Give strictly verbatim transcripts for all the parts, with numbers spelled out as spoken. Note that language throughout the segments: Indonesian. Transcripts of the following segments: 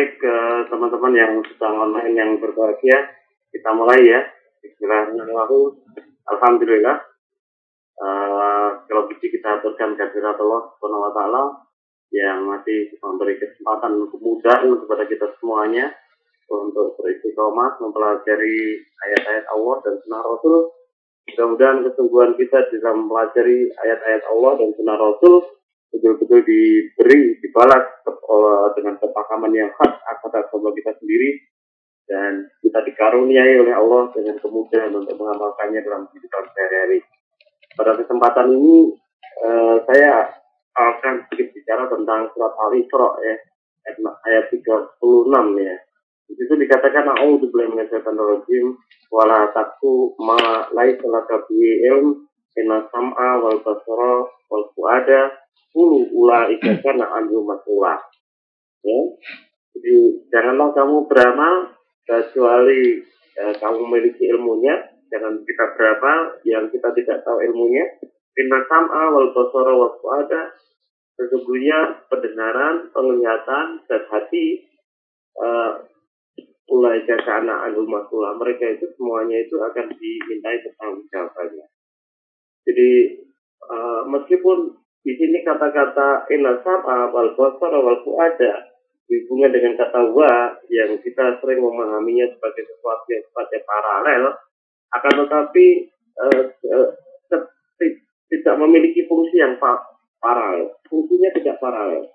Baik, eh, teman-teman yang sedang online yang berbahagia, kita mulai ya. Bismillahirrahmanirrahim. Alhamdulillah. Uh, kalau kita kita aturkan kehadirat Allah Subhanahu wa taala yang masih memberi kesempatan kemudahan kepada kita semuanya untuk beristiqomah mempelajari ayat-ayat Allah dan sunnah Rasul. Mudah-mudahan kesungguhan kita dalam mempelajari ayat-ayat Allah dan sunnah Rasul betul-betul diberi, dibalas dengan kepahaman yang khas atas agama kita sendiri, dan kita dikaruniai oleh Allah dengan kemudahan untuk mengamalkannya dalam kehidupan sehari-hari. Pada kesempatan ini uh, saya akan sedikit bicara tentang surat Al-Isra ya, ayat tiga puluh enam ya. Di situ dikatakan a'udzubillahi minasyaitonir rajim wa la taqfu ma laisa laka bihi ilm inna sam'a wal basara wal fuada kullu ulaika kana anhu mas'ula. Ya. Jadi janganlah kamu beramal kecuali eh, kamu memiliki ilmunya. Jangan kita beramal yang kita tidak tahu ilmunya. Inna sam'a wal basara wal fuada, sesungguhnya pendengaran, penglihatan dan hati uh, ulaika kana anhu mas'ula, mereka itu semuanya itu akan dimintai pertanggungjawabannya. Jadi uh, meskipun di sini kata-kata inna sam'a wal basara wal fuada dihubungkan dengan kata wa yang kita sering memahaminya sebagai sesuatu yang sifatnya paralel, akan tetapi uh, uh, tidak memiliki fungsi yang pa- paralel. Fungsinya tidak paralel.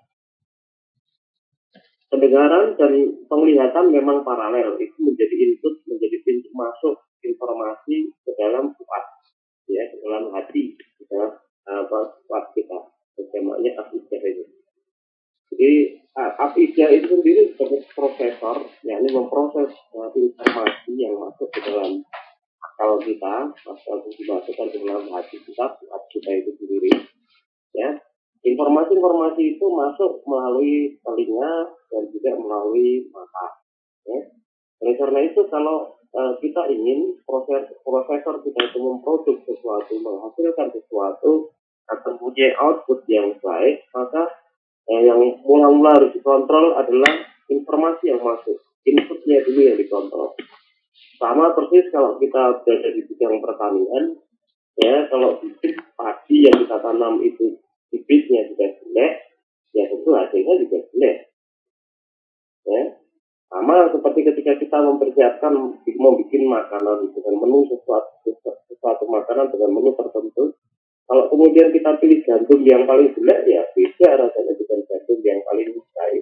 Pendengaran dan penglihatan memang paralel, itu menjadi input, menjadi pintu masuk informasi ke dalam fuad, ya, ke dalam hati, ke dalam apa fuad kita. Namanya afidah itu. Jadi afidah itu sendiri sebagai prosesor, yakni memproses uh, informasi yang masuk ke dalam akal kita, akal dimasukkan ke dalam hati kita, fuad kita itu sendiri. Ya, informasi-informasi itu masuk melalui telinga dan juga melalui mata. Ya. Oleh karena itu, kalau uh, kita ingin proses prosesor kita itu memproduksi sesuatu, menghasilkan sesuatu, atau punya output yang baik, maka eh, yang mula-mula harus dikontrol adalah informasi yang masuk, inputnya dulu yang dikontrol. Sama persis kalau kita berada di bidang pertanian, ya, kalau bibit padi yang kita tanam itu bibitnya juga jelek, ya tentu hasilnya juga jelek. Ya, sama seperti ketika kita mempersiapkan membuat makanan dengan menu sesuatu sesuatu makanan dengan menu tertentu. Kalau kemudian kita pilih gandum yang paling jelek, ya beda rasanya dengan gandum yang paling baik.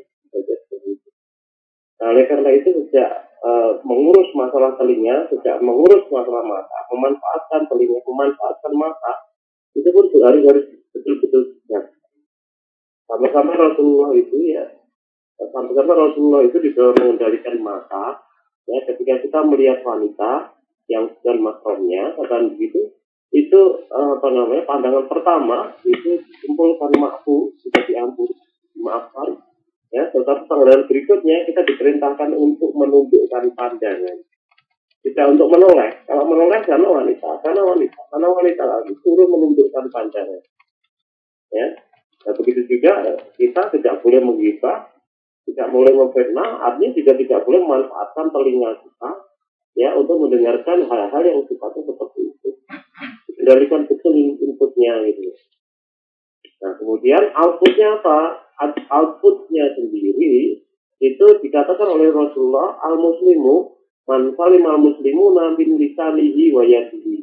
Nah, oleh karena itu sejak uh, mengurus masalah telinga, sejak mengurus masalah mata, memanfaatkan telinga, memanfaatkan mata, itu pun harus harus betul-betul siap. Sama-sama Rasulullah itu ya, sama-sama Rasulullah itu didorong mengendalikan mata. Ya, ketika kita melihat wanita yang bukan mahramnya, katakan begitu, itu uh, apa namanya pandangan pertama itu dikumpulkan makfu, sudah diampun, dimaafkan. Ya, tetapi pandangan berikutnya kita diperintahkan untuk menundukkan pandangan. Tidak untuk menoleh. Kalau menoleh karena wanita, karena wanita, karena wanita lagi suruh menundukkan pandangan. Ya, nah, begitu juga kita tidak boleh menghibah, tidak boleh memfitnah, artinya juga tidak boleh memanfaatkan telinga kita, ya, untuk mendengarkan hal-hal yang sifatnya seperti itu. Kendalikan betul inputnya gitu. Nah, kemudian outputnya apa? Outputnya sendiri itu dikatakan oleh Rasulullah, al-muslimu man salimal muslimuna min lisanihi wa yadihi.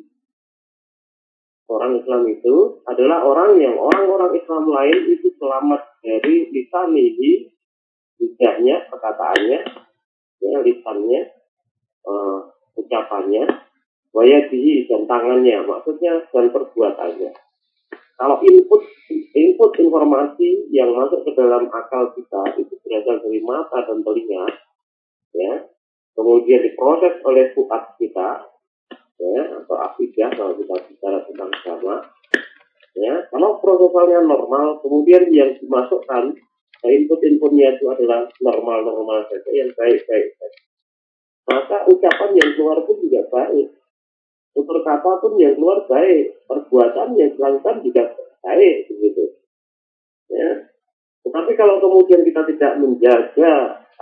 Orang Islam itu adalah orang yang orang-orang Islam lain itu selamat dari lisanihi, lidahnya, perkataannya, ya, lisannya, uh, ucapannya, wayadihi dan tangannya, maksudnya dan perbuatannya. Kalau input input informasi yang masuk ke dalam akal kita itu berasal dari mata dan telinga, ya, kemudian diproses oleh fuad kita, ya, atau afidah kalau kita bicara tentang agama, ya. Kalau prosesalnya normal, kemudian yang dimasukkan input-inputnya itu adalah normal-normal saja, yang baik-baik saja, maka ucapan yang keluar pun juga baik. Tutur kata pun yang keluar baik, perbuatan yang dilakukan juga baik, begitu. Ya. Tetapi kalau kemudian kita tidak menjaga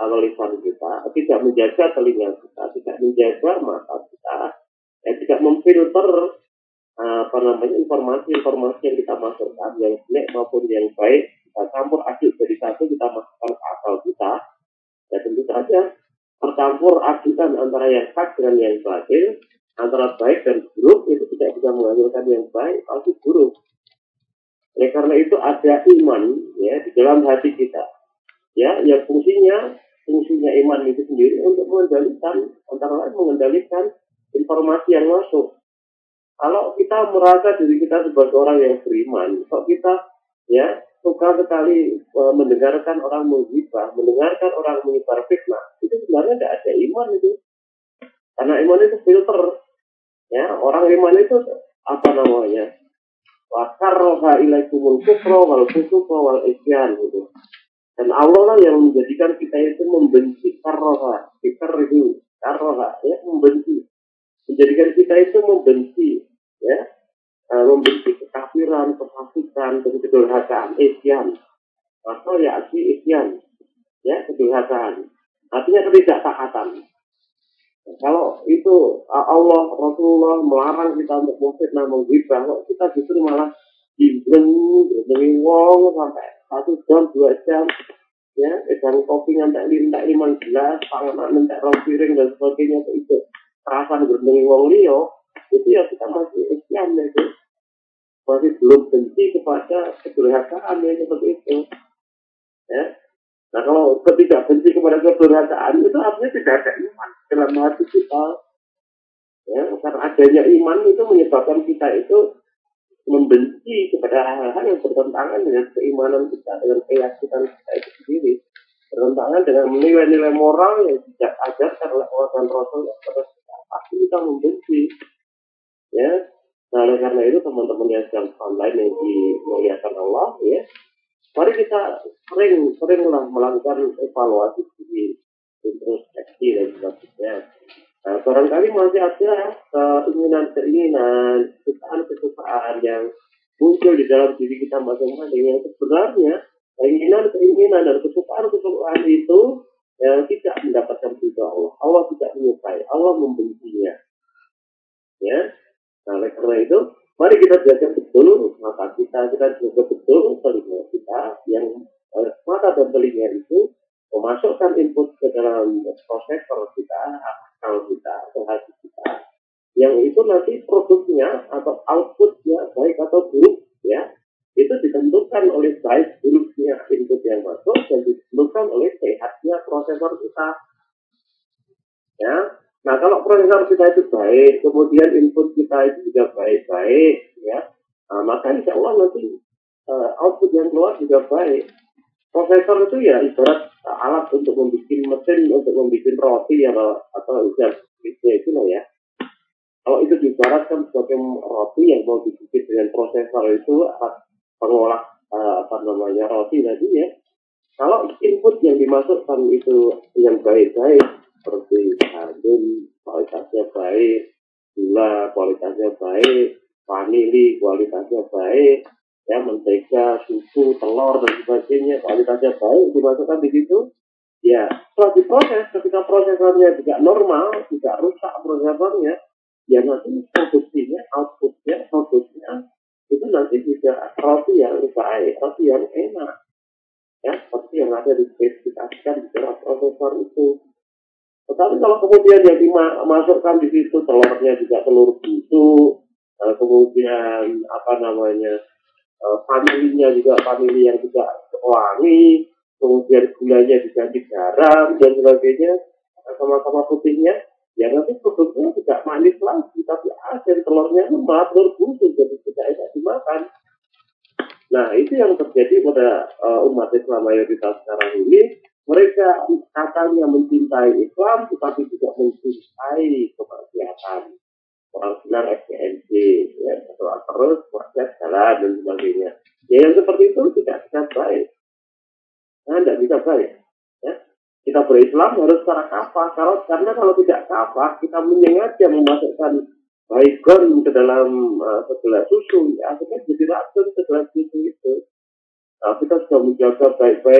uh, lisan kita, tidak menjaga telinga kita, tidak menjaga mata kita, ya, tidak memfilter uh, apa namanya informasi-informasi yang kita masukkan, yang jelek maupun yang baik, kita campur aduk jadi satu, kita masukkan ke akal kita, ya tentu saja percampur adukan antara yang hak dengan yang batil, antara baik dan buruk itu tidak bisa menghasilkan yang baik atau buruk. Oleh karena itu ada iman ya di dalam hati kita, ya yang fungsinya fungsinya iman itu sendiri untuk mengendalikan antara lain mengendalikan informasi yang masuk. Kalau kita merasa diri kita sebagai orang yang beriman, kalau kita ya suka sekali e, mendengarkan orang menghibah, mendengarkan orang menyebar fitnah, itu sebenarnya tidak ada iman itu. Karena iman itu filter, ya orang iman itu apa namanya? Wa karraha ilaikumul kufra wal fusuqa wal isyan gitu. Dan Allah lah yang menjadikan kita itu membenci karraha, fikr itu karraha ya membenci. Menjadikan kita itu membenci ya, uh, membenci kekafiran, kefasikan, dan kedurhakaan, isyan. Atau ya asli isyan, ya kedurhakaan. Artinya ketidaktaatan. Kalau itu Allah Rasulullah melarang kita untuk memfitnah menghibah, kita justru malah dibreng, dibreng wong sampai satu jam, dua jam, ya, edang kopi ngantek lintak lima gelas, panganan ngantek rong piring dan sebagainya itu perasaan dibreng wong liyo, itu ya kita masih isyan itu, masih belum benci kepada kedurhakaan yang seperti itu, ya. Nah kalau ketika benci kepada kedurhakaan itu artinya tidak ada iman dalam hati kita. Ya, karena adanya iman itu menyebabkan kita itu membenci kepada hal-hal yang bertentangan dengan keimanan kita, dengan keyakinan kita itu sendiri, bertentangan dengan nilai-nilai moral yang tidak ajarkan oleh Allah dan Rasul kepada kita, pasti kita membenci. Ya, nah oleh karena itu teman-teman yang sedang online yang dimuliakan Allah, ya, mari kita sering seringlah melakukan evaluasi diri, introspeksi dan sebagainya. Nah, barangkali masih ada keinginan-keinginan, kesukaan-kesukaan yang muncul di dalam diri kita masing-masing yang sebenarnya keinginan-keinginan dan kesukaan-kesukaan itu yang tidak mendapatkan ridha Allah. Allah tidak menyukai, Allah membencinya. Ya, nah oleh karena itu mari kita jaga betul mata kita, kita jaga betul telinga kita, yang eh, mata dan telinga itu memasukkan input ke dalam prosesor kita, akal kita, atau hati kita, yang itu nanti produknya atau outputnya baik atau buruk, ya, itu ditentukan oleh baik buruknya input yang masuk dan ditentukan oleh sehatnya prosesor kita, ya. Nah, kalau prosesor kita itu baik, kemudian input kita itu juga baik-baik, ya, nah, maka insya Allah nanti uh, output yang keluar juga baik. Prosesor itu ya ibarat alat untuk membuat mesin, untuk membuat roti ya, atau ujian itu loh ya. Kalau itu diibaratkan sebagai roti yang mau dibikin dengan prosesor itu akan pengolah uh, apa namanya roti tadi ya. Kalau input yang dimasukkan itu yang baik-baik, seperti gandum kualitasnya baik, gula kualitasnya baik, vanili kualitasnya baik, ya mentega, susu, telur dan sebagainya kualitasnya baik dimasukkan di situ, ya setelah diproses, ketika prosesornya juga normal, tidak rusak prosesornya, ya nanti produksinya, outputnya, produknya itu nanti juga roti yang baik, roti yang enak, ya seperti yang ada dispesifikasikan di dalam prosesor itu. Tetapi kalau kemudian yang dimasukkan di situ telurnya juga telur busuk, kemudian apa namanya vanilinya juga vanili yang juga wangi, kemudian gulanya diganti garam dan sebagainya, sama-sama putihnya, ya nanti produknya tidak manis lagi, tapi asin, telurnya lembab, telur busuk, jadi tidak enak dimakan. Nah itu yang terjadi pada uh, umat Islam mayoritas sekarang ini. Mereka katanya mencintai Islam, tetapi juga mencintai kemaksiatan. Orang bilang F P N C, ya, terus maksiat jalan dan sebagainya. Ya yang seperti itu tidak bisa baik. Nah, tidak bisa baik. Ya. Kita berislam harus secara kafah. Kalau karena kalau tidak kafah, kita menyengaja memasukkan baygon ke dalam uh, segelas susu, ya akhirnya jadi racun segelas susu itu. Nah, kita sudah menjaga baik-baik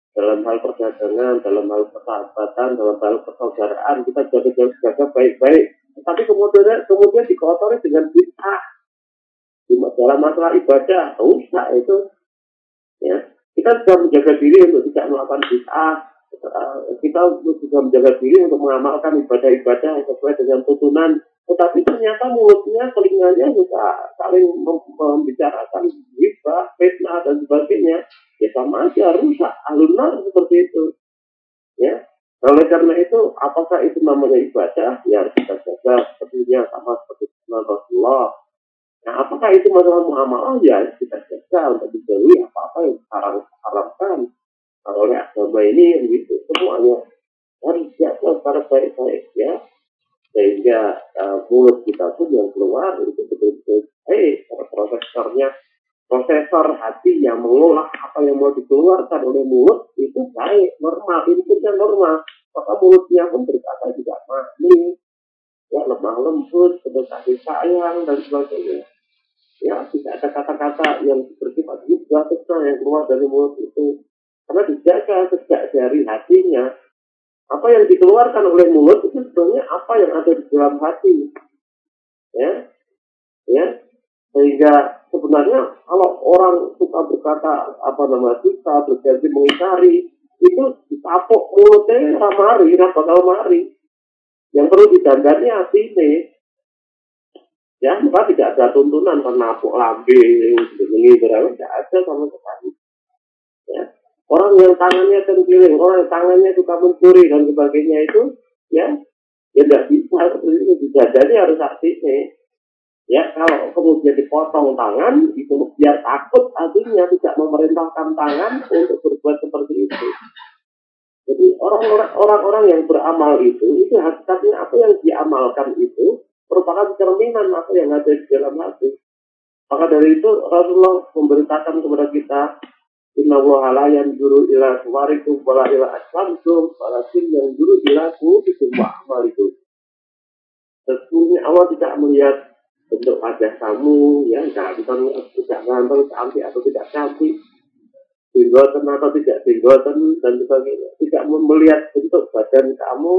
dalam hal perdagangan, dalam hal persahabatan, dalam hal persaudaraan, kita jaga-jaga baik-baik. Tapi kemudian kemudian dikotori dengan bid'ah. Dalam masalah ibadah, rusak itu. Ya, kita sudah menjaga diri untuk tidak melakukan bid'ah. Kita juga menjaga diri untuk mengamalkan ibadah-ibadah yang sesuai dengan tuntunan. Tetapi ternyata mulutnya, telinganya juga saling membicarakan riba, fitnah dan sebagainya. Ya sama aja rusak, alunar seperti itu. Ya, oleh karena itu, apakah itu namanya ibadah? Ya harus kita jaga sepertinya sama seperti Rasulullah. Nah, apakah itu masalah muamalah? Ya kita jaga untuk dijauhi apa-apa yang haramkan oleh agama ini, gitu. Semuanya harus dijaga secara baik-baik, ya. Sehingga uh, mulut kita pun yang keluar itu betul-betul baik. Prosesornya, prosesor hati yang mengolah apa yang mau dikeluarkan oleh mulut itu baik, normal, inputnya normal. Maka mulutnya pun berkata juga manis, ya lemah lembut, penuh kasih sayang dan sebagainya. Ya tidak ada kata-kata yang bersifat juga yang keluar dari mulut itu. Karena dijaga sejak dari hatinya. Apa yang dikeluarkan oleh mulut itu sebenarnya apa yang ada di dalam hati, ya, ya. Sehingga sebenarnya kalau orang suka berkata apa nama kita berjanji mengingkari, itu ditapuk mulutnya ramari, bakal mari. Yang perlu didandani hati ini, ya, maka tidak ada tuntunan penapuk lambe, ini berapa tidak ada sama sekali, ya. Orang yang tangannya tergiling, orang yang tangannya suka mencuri dan sebagainya itu, ya, ya tidak bisa seperti itu. Jadi harus artinya, ya, kalau kemudian dipotong tangan, itu biar takut artinya tidak memerintahkan tangan untuk berbuat seperti itu. Jadi orang-orang orang-orang yang beramal itu, itu hakikatnya apa yang diamalkan itu merupakan cerminan apa yang ada di dalam hati. Maka dari itu Rasulullah memberitakan kepada kita, Inna Allah la yanzuru ila suwarikum wala ila aslamtum walakin yanzuru ila qulubikum wa a'malikum. Sesungguhnya Allah tidak melihat bentuk wajah kamu, ya, ganteng, tidak ganteng, cantik atau tidak cantik, tinggoten atau tidak tinggoten dan sebagainya. Tidak melihat bentuk badan kamu,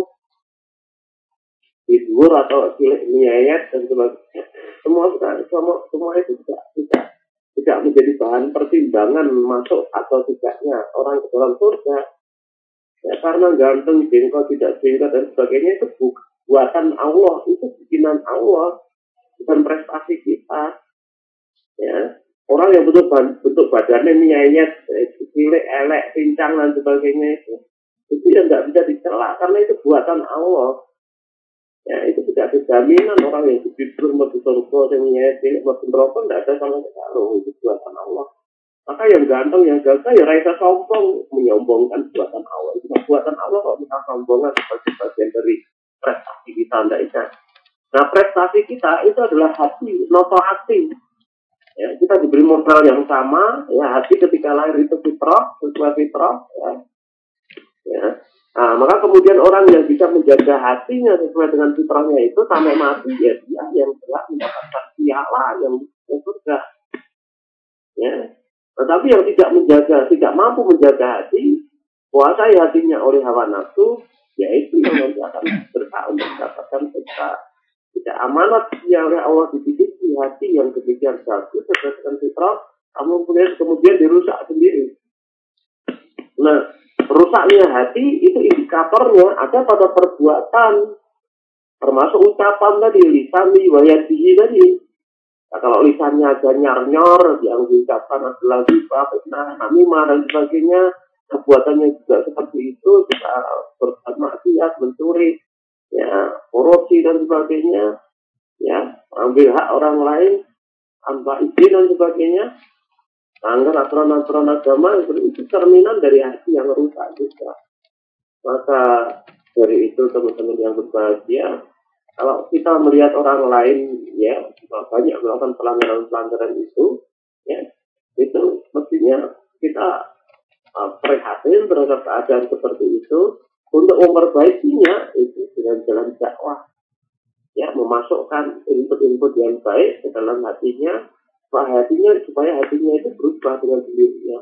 tidur atau cilik nyayat dan sebagainya. Semua semua semua itu tidak tidak tidak menjadi bahan pertimbangan masuk atau tidaknya orang ke dalam surga. Ya, karena ganteng, jenggot, tidak jenggot dan sebagainya itu buatan Allah, itu bikinan Allah, bukan prestasi kita. Ya, orang yang bentuk bentuk badannya nyayat, cilik, elek, pincang dan sebagainya itu, itu yang nggak bisa dicela karena itu buatan Allah. Ya, itu tidak ada jaminan orang yang tidur mau surga, yang nyayat, cilik, mau neraka, tidak ada sama sekali. Itu buatan Allah. Maka yang ganteng, yang gagah, ya rasa sombong, menyombongkan buatan Allah. Itu buatan Allah kok kita sombongkan sebagai bagian dari prestasi kita, tidak bisa. Nah, prestasi kita itu adalah hati, noto hati. Ya, kita diberi modal yang sama, ya hati ketika lahir itu fitrah, sesuai fitrah, ya. Ya. Nah, maka kemudian orang yang bisa menjaga hatinya sesuai dengan fitrahnya itu sampai mati, ya dia yang telah mendapatkan piala yang surga. Ya. Tetapi yang tidak menjaga, tidak mampu menjaga hati, kuasai hatinya oleh hawa nafsu, yaitu yang nanti akan berhak untuk mendapatkan surga. Tidak amanat yang oleh Allah dididik di hati yang demikian bagus sesuai dengan fitrah, kamu kemudian kemudian dirusak sendiri. Nah, rusaknya hati itu indikatornya ada pada perbuatan, termasuk ucapan tadi, lisan wayadihi tadi. Nah, kalau lisannya ada nyar-nyor, yang diucapkan adalah riba, fitnah, namimah dan sebagainya, perbuatannya juga seperti itu, juga berbuat maksiat, mencuri, ya, korupsi dan sebagainya, ya, ambil hak orang lain, tanpa izin dan sebagainya, anggar aturan-aturan agama itu cerminan dari hati yang rusak juga. Maka dari itu teman-teman yang berbahagia, kalau kita melihat orang lain, ya, banyak melakukan pelanggaran-pelanggaran itu, ya, itu mestinya kita uh, prihatin terhadap keadaan seperti itu, untuk memperbaikinya itu dengan jalan dakwah, ya, memasukkan input-input yang baik ke dalam hatinya, supaya hatinya supaya hatinya itu berubah dengan sendirinya.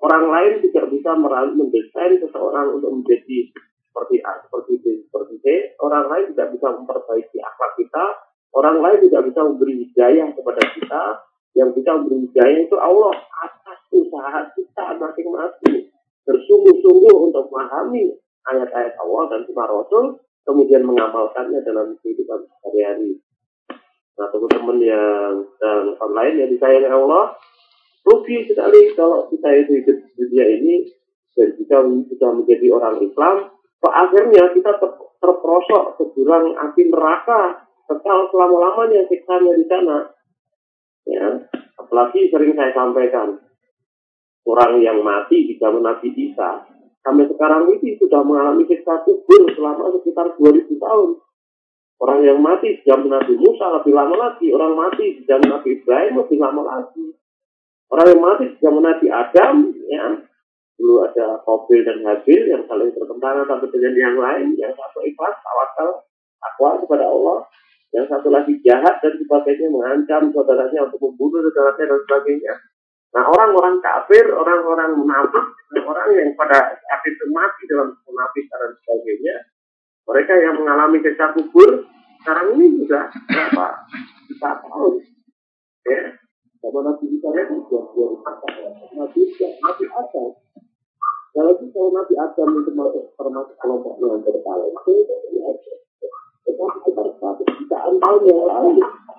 Orang lain tidak bisa mendesain seseorang untuk menjadi seperti A, seperti B, seperti C. Orang lain tidak bisa memperbaiki akhlak kita. Orang lain tidak bisa memberi hidayah kepada kita. Yang bisa memberi hidayah itu Allah atas usaha kita masing-masing. Bersungguh-sungguh untuk memahami ayat-ayat Allah dan sunnah Rasul, kemudian mengamalkannya dalam kehidupan sehari-hari. Nah, teman-teman yang sedang online yang disayangi Allah, rugi sekali kalau kita itu hidup di dunia ini dan jika sudah menjadi orang Islam, kok akhirnya kita ter terperosok ke jurang api neraka, kekal selama-lamanya siksanya di sana. Ya, apalagi sering saya sampaikan, orang yang mati di zaman Nabi Isa sampai sekarang ini sudah mengalami siksa kubur selama sekitar dua ribu tahun. Orang yang mati di zaman Nabi Musa lebih lama lagi, orang mati di zaman Nabi Ibrahim lebih lama lagi. Orang yang mati di zaman Nabi Adam, ya, dulu ada Qabil dan Habil yang saling bertentangan satu dengan yang lain, yang satu ikhlas, tawakal, takwa kepada Allah, yang satu lagi jahat dan sebagainya, mengancam saudaranya untuk membunuh saudaranya dan sebagainya. Nah, orang-orang kafir, orang-orang munafik, orang yang pada saat itu mati dalam munafik dan sebagainya, mereka yang mengalami siksa kubur sekarang ini sudah berapa juta tahun, ya. Sama Nabi Isa itu sudah dua ribu Nabi Isa, Nabi Adam. Kalau itu kalau Nabi Adam itu termasuk kelompok yang berpaling, itu itu aja. Tetapi sekitar satu jutaan tahun yang lalu,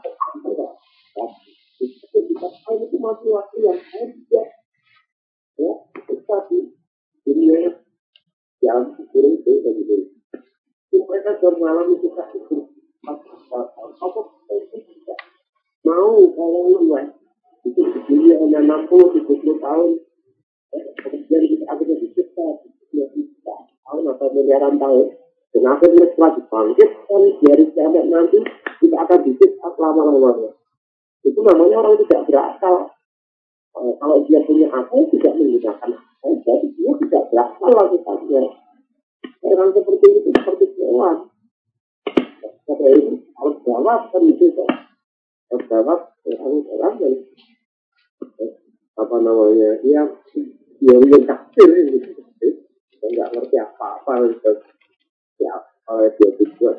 itu kita tahu itu masih waktu yang ada, ya. Tetapi dunia yang kubur itu dari dulu, itu mereka sudah mengalami siksa kubur. Apa itu tidak mau kalau luas itu dunia hanya enam puluh tujuh puluh tahun, kemudian kita akhirnya disiksa dua juta tahun atau miliaran tahun, dan akhirnya setelah dibangkitkan dari kiamat nanti kita akan disiksa selama-lamanya. Itu namanya orang tidak berakal. Uh, kalau dia punya akal tidak menggunakan akal, jadi dia tidak berakal lakukannya. Orang seperti itu seperti hewan. Kata itu harus jawab kan itu kan. Harus jawab orang-orang yang apa namanya dia dia yang kafir gitu, nggak ngerti apa-apa gitu. Ya kalau dia dibuat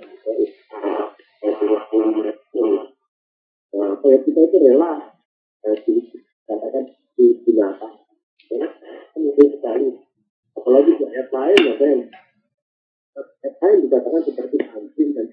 apa ya kita itu rela dikatakan di binatang, ya mungkin sekali. Apalagi di ayat lain ada yang ayat lain dikatakan seperti anjing dan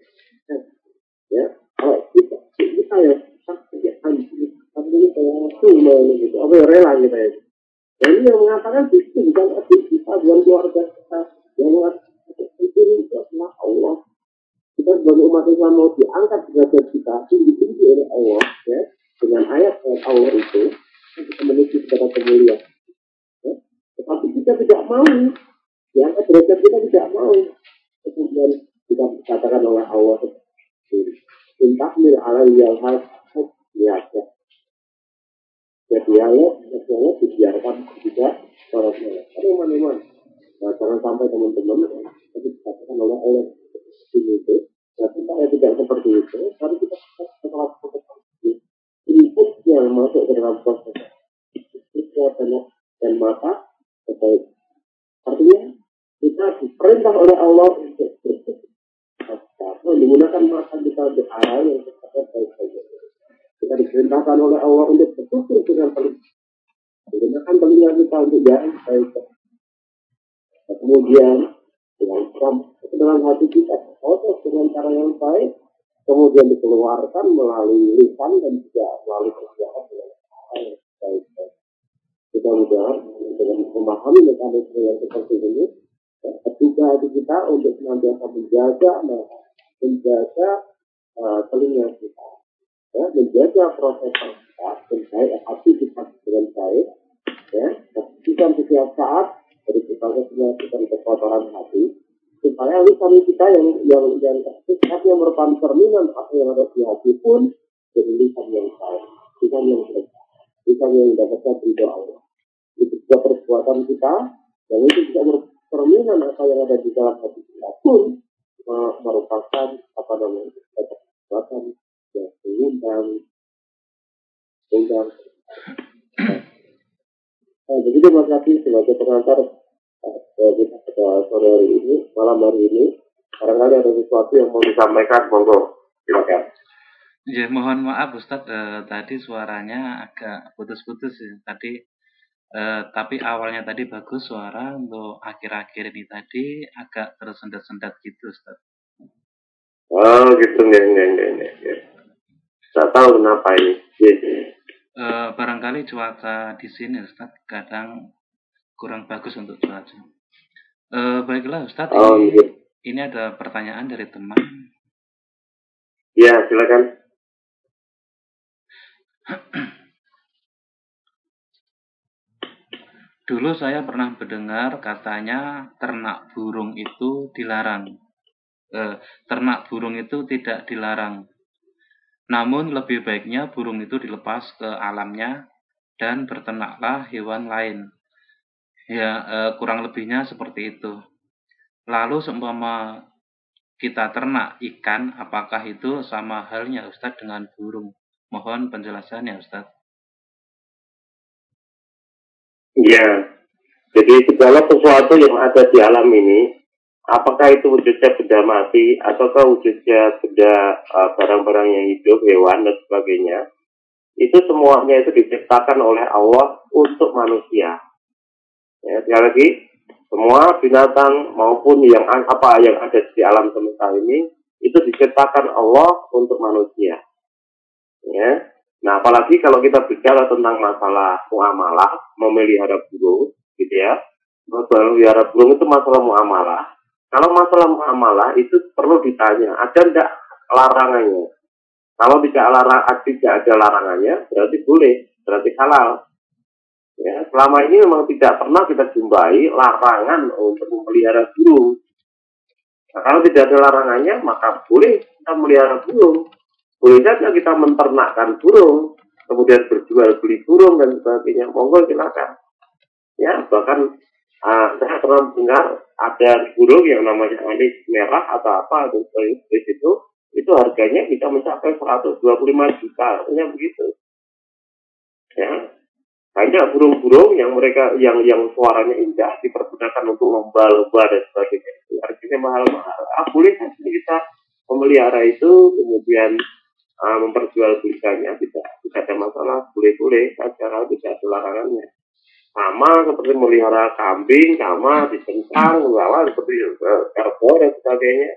ya kalau kita kita ya seperti anjing, tapi ini kayak cuma gitu, apa ya rela kita ya. Dan ini yang mengatakan itu bukan adik kita, bukan keluarga kita, yang mengatakan itu adalah Allah. Kita sebagai umat Islam mau diangkat derajat kita tinggi-tinggi oleh Allah, ya, dengan ayat Allah itu kita menuju kepada kemuliaan. Ya. Tetapi kita tidak mau diangkat derajat, kita tidak mau. Kemudian kita dikatakan oleh Allah intahmil alaiyal hasad niatnya. Jadi ayat ayat dibiarkan tidak sholat malam. Tapi mana-mana. Nah, jangan sampai teman-teman tapi dikatakan oleh Allah ini itu. Nah, kita ya tidak seperti itu. Tapi kita setelah seperti input yang masuk ke dalam proses itu banyak dan mata terbaik. Artinya kita diperintah oleh Allah untuk berpikir. Menggunakan mata kita untuk hal yang sifatnya baik-baik. Kita diperintahkan oleh Allah untuk berpikir dengan telinga. Menggunakan telinga kita untuk yang baik. Kemudian dengan dengan hati kita proses dengan cara yang baik. Kemudian dikeluarkan melalui lisan dan juga melalui perbuatan dengan cara yang baik-baik. Kita mudah dengan memahami mekanisme yang seperti ini. Ketika hati kita untuk senantiasa menjaga, menjaga uh, telinga kita, ya, menjaga proses kita dengan baik, hati kita dengan baik, ya, pastikan setiap saat dari berbagai penyakit dan kekotoran hati, supaya lisan kita yang yang yang tersebut yang merupakan cerminan apa yang ada di hati pun jadi lisan yang baik, lisan yang baik, lisan yang mendapatkan ridho Allah. Itu juga perbuatan kita, dan itu juga cerminan apa yang ada di dalam hati kita pun merupakan apa namanya perbuatan yang mengundang undang Nah, begitu Mas Nabi sebagai pengantar uh, kita pada sore hari ini, malam hari ini, barangkali ada sesuatu yang mau disampaikan, monggo, silakan. Ya, mohon maaf Ustadz, eh, tadi suaranya agak putus-putus ya. Tadi, eh, tapi awalnya tadi bagus suara, untuk akhir-akhir ini tadi agak tersendat-sendat gitu Ustadz. Oh gitu, nggak nggak nggak nggak. Tidak tahu kenapa ini. Yes. Eh, barangkali cuaca di sini Ustadz kadang kurang bagus untuk cuaca. Eh, baiklah Ustadz, Oh, ini iya. ini ada pertanyaan dari teman. Ya, silakan. Dulu saya pernah mendengar katanya ternak burung itu dilarang. Eh, ternak burung itu tidak dilarang. Namun lebih baiknya burung itu dilepas ke alamnya dan berternaklah hewan lain. Ya, eh, kurang lebihnya seperti itu. Lalu seumpama kita ternak ikan, apakah itu sama halnya Ustadz dengan burung? Mohon penjelasannya Ustadz. Iya. Jadi segala sesuatu yang ada di alam ini, apakah itu wujudnya benda mati, ataukah wujudnya benda uh, barang-barang yang hidup, hewan dan sebagainya, itu semuanya itu diciptakan oleh Allah untuk manusia. Ya, sekali lagi, semua binatang maupun yang apa yang ada di alam semesta ini itu diciptakan Allah untuk manusia. Ya. Nah, apalagi kalau kita bicara tentang masalah muamalah, memelihara burung, gitu ya. Memelihara burung itu masalah muamalah. Kalau masalah muamalah itu perlu ditanya, ada enggak larangannya? Kalau tidak larang, tidak ada larangannya, berarti boleh, berarti halal. Ya, selama ini memang tidak pernah kita jumpai larangan untuk memelihara burung. Nah, kalau tidak ada larangannya, maka boleh kita melihara burung. Boleh saja kita menternakkan burung, kemudian berjual beli burung dan sebagainya. Monggo silakan. Ya, bahkan uh, saya pernah dengar ada burung yang namanya anis merah atau apa atau itu, itu harganya bisa mencapai seratus dua puluh lima juta, artinya begitu. Ya, banyak burung-burung yang mereka yang yang suaranya indah dipergunakan untuk lomba-lomba dan sebagainya. Harganya mahal-mahal. Ah, boleh kita memelihara itu, kemudian Uh, memperjualbelikannya, tidak tidak ada masalah, boleh-boleh saja, tidak ada larangannya. Sama seperti melihara kambing, sama dicengkang, membawa seperti kerbau dan sebagainya.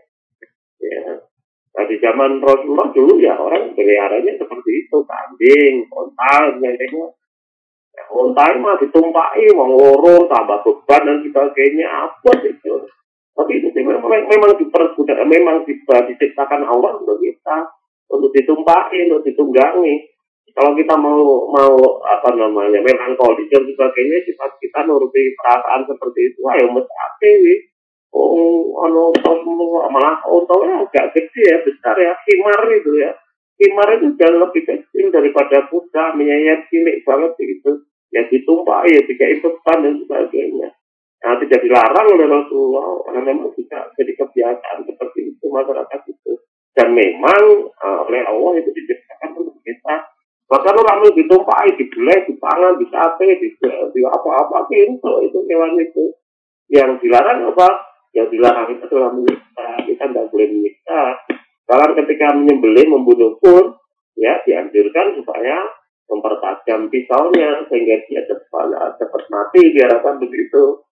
Ya. Nah, di zaman Rasulullah dulu ya orang meliharanya seperti itu, kambing, onta, sebagainya. Ya, onta mah ditumpai, mengurus, tambah beban dan sebagainya, apa itu? Tapi itu memang memang diperbudak, memang diciptakan Allah untuk kita, untuk ditumpahi, untuk ditunggangi. Kalau kita mau mau apa namanya melankolis dan sebagainya, sifat kita nuruti perasaan seperti itu, ayo mesti wi. Oh, ano semua malah otonya agak gede ya, besar ya, himar itu ya. Himar itu jauh lebih kecil daripada kuda, menyayat cilik banget gitu. Ya ditumpahi, ya dikai beban dan sebagainya. Nah, tidak dilarang oleh Rasulullah, karena memang tidak jadi kebiasaan seperti itu masyarakat itu. Dan memang uh, oleh Allah itu diciptakan untuk kita. Bahkan orang itu ditumpahi, dibelai, dipangan, disate, di, di apa-apa itu, itu hewan itu. Yang dilarang apa? Yang dilarang itu adalah menyiksa. Kita tidak boleh menyiksa. Kalau ketika menyembelih, membunuh pun, ya dianjurkan supaya mempertajam pisaunya sehingga dia cepat, cepat mati, diharapkan begitu.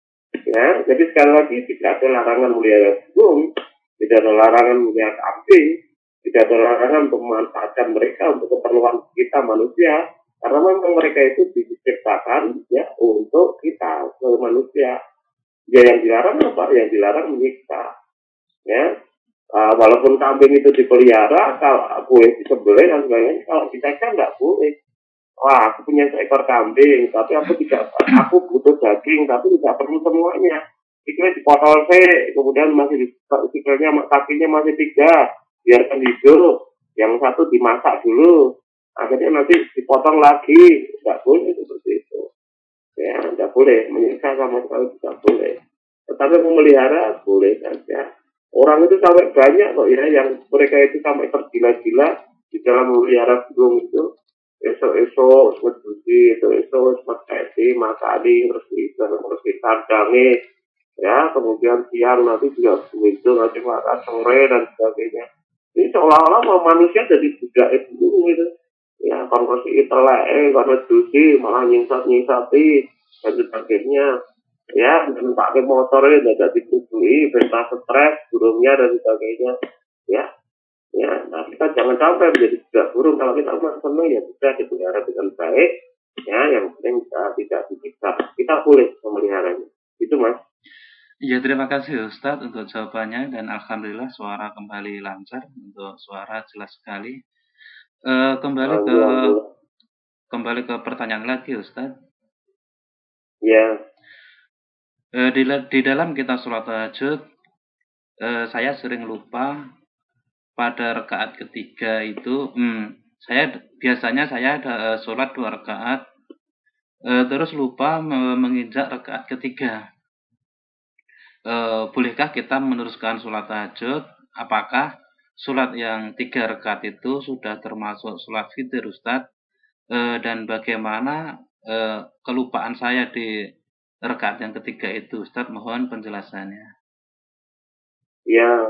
Ya, jadi sekali lagi tidak ada larangan melihara burung, tidak ada larangan melihara kambing, tidak ada larangan untuk memanfaatkan mereka untuk keperluan kita manusia, karena memang mereka itu diciptakan ya untuk kita sebagai manusia. Ya yang dilarang apa? Yang dilarang menyiksa. Ya, uh, walaupun kambing itu dipelihara, kalau boleh disembelih dan sebagainya, kalau disiksa nggak boleh. Wah, aku punya seekor kambing, tapi aku tidak, aku butuh daging, tapi tidak perlu semuanya. Sikilnya dipotong sih, kemudian masih sikilnya kakinya masih tiga, biarkan hidup. Yang satu dimasak dulu, akhirnya nanti dipotong lagi, tidak boleh seperti itu. Ya, tidak boleh, menyiksa sama sekali tidak boleh. Tetapi memelihara boleh saja. Orang itu sampai banyak kok ya, yang mereka itu sampai tergila-gila di dalam memelihara burung itu. esok-esok sedusi itu esok seperti makani terus terus ditandangi ya, kemudian siang nanti juga begitu, nanti makan sore dan sebagainya. Ini seolah-olah mau manusia jadi budak itu gitu ya, konversi itelek eh konversi malah nyingsat nyingsati dan sebagainya ya, dan pakai motornya tidak ditutui pesta stres burungnya dan sebagainya ya. Ya, nah kita jangan sampai menjadi budak burung. Kalau kita mau senang ya bisa dipelihara dengan baik ya, yang penting kita tidak disiksa, kita boleh memeliharanya itu mas. Ya, terima kasih Ustadz untuk jawabannya, dan alhamdulillah suara kembali lancar, untuk suara jelas sekali. E, kembali ke kembali ke pertanyaan lagi Ustadz. Ya. E, di, di dalam kita sholat tahajud, e, saya sering lupa pada rakaat ketiga itu. Hmm, saya biasanya saya ada e, sholat dua rakaat, e, terus lupa me, menginjak rakaat ketiga. E, bolehkah kita meneruskan sholat tahajud? Apakah sholat yang tiga rakaat itu sudah termasuk sholat witir Ustadz? E, dan bagaimana e, kelupaan saya di rakaat yang ketiga itu Ustadz? Mohon penjelasannya. Ya,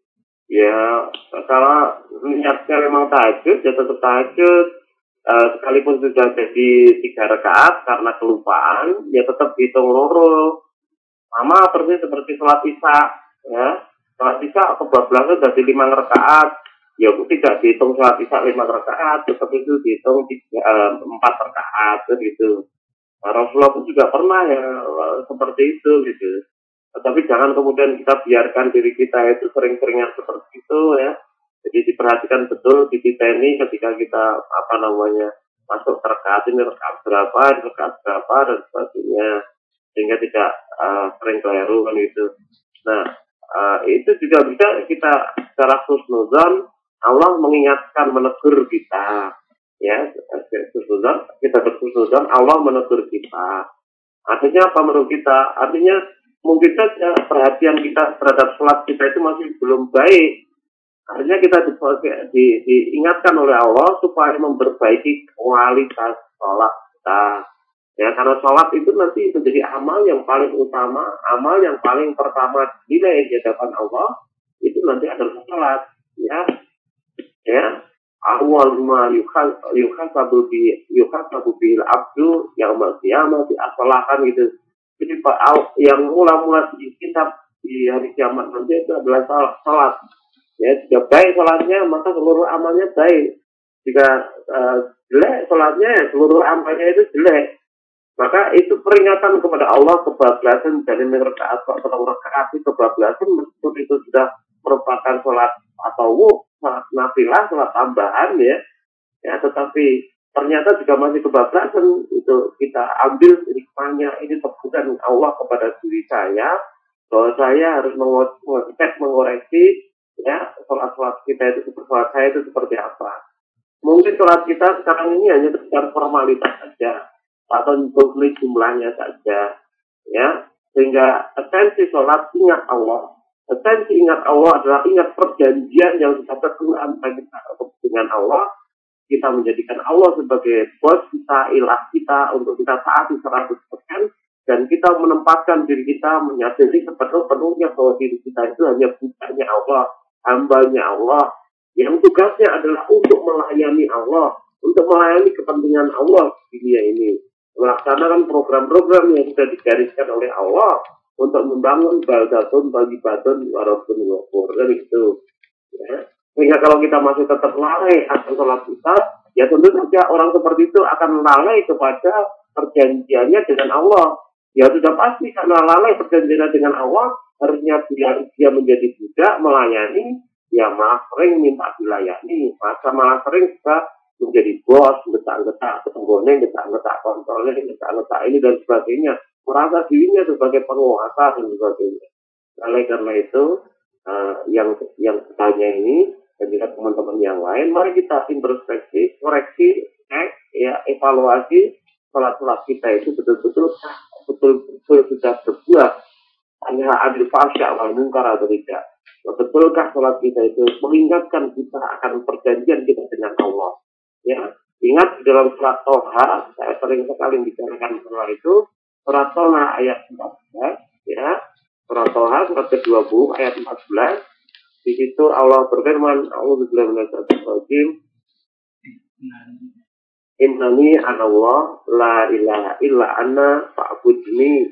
ya kalau niatnya memang tahajud ya tetap tahajud. E, sekalipun sudah jadi tiga rakaat karena kelupaan ya tetap hitung loro. Sama persis seperti sholat isya ya. Sholat isya kebablasan dari lima rakaat, ya tidak dihitung sholat isya lima rakaat, tetap itu dihitung tiga, eh, empat rakaat gitu. Nah, Rasulullah pun juga pernah ya seperti itu gitu. Tapi jangan kemudian kita biarkan diri kita itu sering-seringnya seperti itu ya. Jadi diperhatikan betul di kita ini ketika kita apa namanya masuk rakaat ini rakaat berapa, rakaat berapa dan sebagainya, sehingga tidak uh, sering keliru kan itu. Nah uh, itu juga bisa kita secara husnuzon Allah mengingatkan, menegur kita ya, husnuzon kita berhusnuzon Allah menegur kita. Artinya apa menurut kita? Artinya mungkin saja perhatian kita terhadap sholat kita itu masih belum baik. Artinya kita di, di, diingatkan oleh Allah supaya memperbaiki kualitas sholat kita. Ya, karena sholat itu nanti menjadi amal yang paling utama, amal yang paling pertama dinilai di hadapan Allah itu nanti adalah sholat. Ya, ya. Awal ma yuhasabu bi yuhasabu bil abdu yaumil qiyamah di asalakan gitu. Jadi yang mula-mula di kitab di hari kiamat nanti itu adalah sholat. Ya, jika baik sholatnya maka seluruh amalnya baik. Jika uh, jelek sholatnya, seluruh amalnya itu jelek. Maka itu peringatan kepada Allah, kebablasan dari rakaat atau rakaat itu kebablasan, meskipun itu sudah merupakan sholat atau sholat nafilah, sholat tambahan ya, ya tetapi ternyata juga masih kebablasan. Itu kita ambil hikmahnya, ini teguran Allah kepada diri saya bahwa saya harus mengecek, mengoreksi ya sholat-sholat kita itu, sholat saya itu seperti apa. Mungkin sholat kita sekarang ini hanya sekedar formalitas saja atau tulis jumlahnya saja ya, sehingga esensi sholat ingat Allah. Esensi ingat Allah adalah ingat perjanjian yang kita teguh dengan Allah. Kita menjadikan Allah sebagai bos kita, ilah kita, untuk kita taati seratus persen, dan kita menempatkan diri kita menyadari sepenuh-penuhnya bahwa diri kita itu hanya budaknya Allah, hambanya Allah, yang tugasnya adalah untuk melayani Allah, untuk melayani kepentingan Allah di dunia ini, melaksanakan program-program yang sudah digariskan oleh Allah untuk membangun baldatun bagi batun warabun wakur, dan itu ya. Sehingga kalau kita masih tetap lalai akan sholat kita, ya tentu saja orang seperti itu akan lalai kepada perjanjiannya dengan Allah. Ya sudah pasti, karena lalai perjanjiannya dengan Allah, harusnya dia, dia menjadi budak melayani, ya malah sering minta dilayani, maka malah sering juga menjadi bos, getak-getak ketenggone, getak-getak kontrolnya, getak-getak ini dan sebagainya, merasa dirinya sebagai penguasa dan sebagainya. Oleh karena itu, uh, yang yang tanya ini dan juga teman-teman yang lain, mari kita introspeksi, koreksi, cek, ya evaluasi sholat-sholat kita itu betul-betul betul-betul sudah berbuat hanya adil fasya wal mungkar atau tidak. Betulkah sholat kita itu mengingatkan kita akan perjanjian kita dengan Allah? Ya, Ingat di dalam surat Toha, saya sering sekali bicarakan masalah itu, surat Toha ayat empat belas, ya, surat Toha surat ke dua puluh ayat empat belas, di situ Allah berfirman, A'udzubillahi minasyaitonir rajim, Innani anallah la ilaha illa ana fa'budni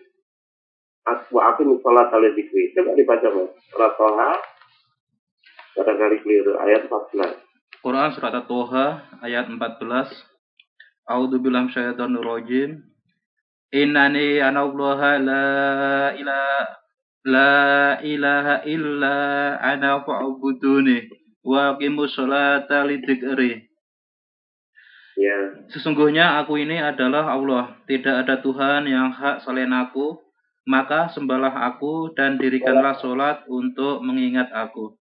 wa aqimis sholata li dzikri. Coba dibaca Mas. Surat Toha barangkali keliru ayat empat belas. Quran surat At-Toha ayat empat belas. A'udzubillahi minasyaitonir rajim. Innani anallaha la ilaha la ilaha illa ana fa'budni wa aqimus sholata li dzikri. Ya. Sesungguhnya aku ini adalah Allah, tidak ada Tuhan yang hak selain aku, maka sembahlah aku dan dirikanlah sholat untuk mengingat aku.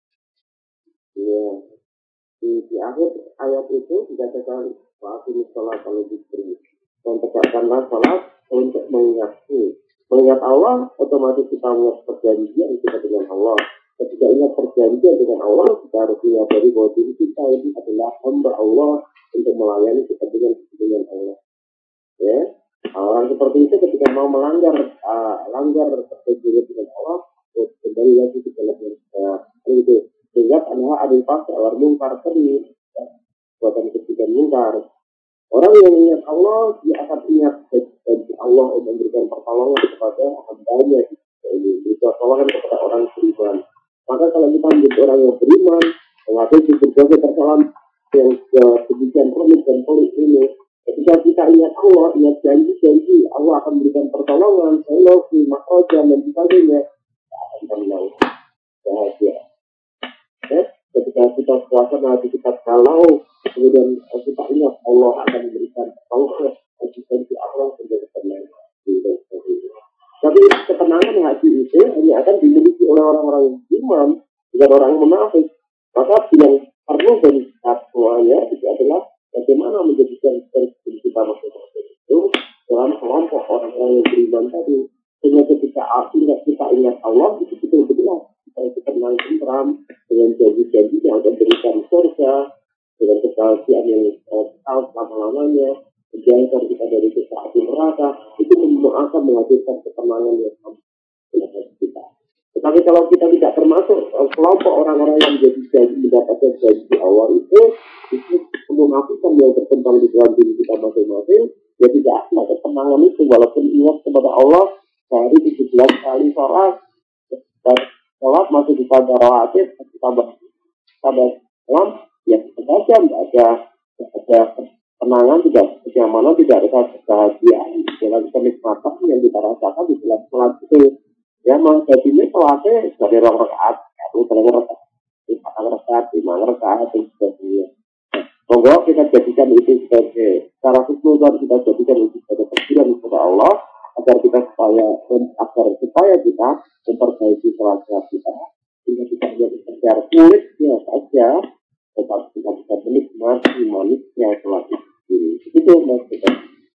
Ya. Di, di akhir ayat itu dikatakan wa'aqimis sholata li dzikri. Dan tegakkanlah sholat untuk mengingatku. Mengingat Allah, otomatis kita ingat perjanjian kita dengan Allah. Ketika ingat perjanjian dengan Allah, kita harus menyadari bahwa diri kita ini adalah hamba Allah untuk melayani kepentingan kepentingan Allah. Ya, orang seperti itu ketika mau melanggar, uh, langgar perjanjian dengan Allah, kembali lagi ke dalam uh, itu. Sehingga adalah ada pas awal mungkar sering, ya, buatan kepentingan mungkar. Orang yang ingat Allah, dia akan ingat janji Allah untuk memberikan pertolongan kepada hambanya. Ini pertolongan kepada orang beriman. Maka kalau kita menjadi orang yang beriman, menghadapi berbagai persoalan yang demikian rumit dan pelik ini, ketika kita ingat Allah, ingat janji-janji, Allah akan memberikan pertolongan, solusi, makroja, dan sebagainya, akan menang bahagia. Ya, ketika kita puasa hati kita kalau kemudian kita ingat Allah akan memberikan pertolongan, janji Allah menjadi tenang. Tapi ketenangan hati itu hanya akan dimiliki oleh orang-orang iman, bukan orang munafik. Maka yang perlu dari semuanya itu adalah bagaimana menjadikan diri kita masing-masing itu dalam kelompok orang-orang yang beriman tadi. Sehingga ketika ingat kita ingat Allah itu betul-betul kita itu tenang tentram dengan janji-janji yang akan berikan surga dengan kebahagiaan yang kekal selama-lamanya. Menjauhkan kita dari kesalahan neraka, itu akan menghadirkan ketenangan yang sama dalam kita. Tetapi kalau kita tidak termasuk kelompok orang-orang yang menjadi janji mendapatkan janji awal itu, itu menafikan yang berkembang di dalam diri kita masing-masing, ya tidak ada ketenangan itu walaupun ingat kepada Allah dari tujuh belas kali sholat, dan sholat masih ditambah rawatib, ditambah tambah malam, ya saja tidak ada tidak ada kenangan, tidak kenyamanan, tidak ada kebahagiaan dalam kenikmatan yang kita rasakan di dalam sholat itu. Ya, memang jadinya sholatnya dari orang rakaat, satu dari rakaat, lima rakaat, lima rakaat, dan sebagainya. Monggo kita jadikan itu sebagai cara khusus, kita jadikan itu sebagai panggilan kepada Allah agar kita supaya agar supaya kita memperbaiki sholat kita, sehingga kita bisa secara kulit ya saja, tetap kita bisa menikmati manisnya sholat itu. Itu maksudnya.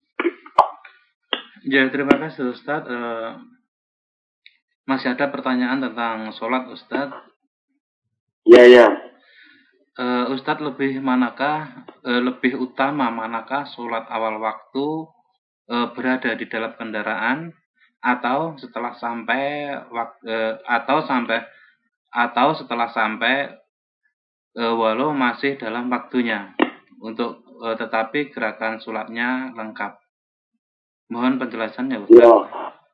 Ya, terima kasih Ustadz. Uh, masih ada pertanyaan tentang sholat Ustadz? Ya, ya. Uh, Ustadz lebih manakah, uh, lebih utama manakah sholat awal waktu uh, berada di dalam kendaraan atau setelah sampai waktu, uh, atau sampai atau setelah sampai uh, walau masih dalam waktunya untuk uh, tetapi gerakan sholatnya lengkap? Mohon penjelasannya Ustaz. Ya,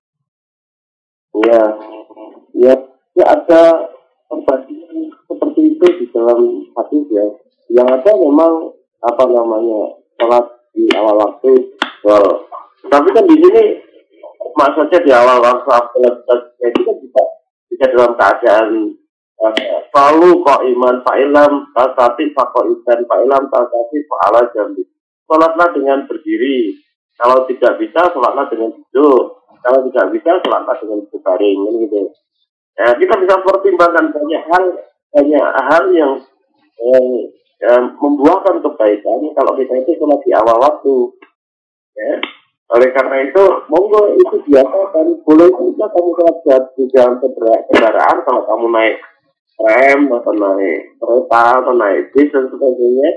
ya, ya, ya ada perbandingan seperti itu di dalam hadis ya. Yang ada memang apa namanya sholat di awal waktu. Well, tapi kan di sini maksudnya di awal waktu itu kan bisa bisa dalam keadaan eh, selalu kok iman fa'ilam tasati fakok iman fa'ilam tasati fa'ala jambi. Sholatlah dengan berdiri. Kalau tidak bisa, sholatlah dengan duduk. Kalau tidak bisa, sholatlah dengan berbaring, gitu. Ya, kita bisa pertimbangkan banyak hal, banyak hal yang eh, eh, membuahkan kebaikan kalau kita itu sholat di awal waktu. Ya. Oleh karena itu, monggo itu biasa dan boleh juga kamu sholat di dalam kendaraan kalau kamu naik tram atau naik kereta atau naik bis dan sebagainya.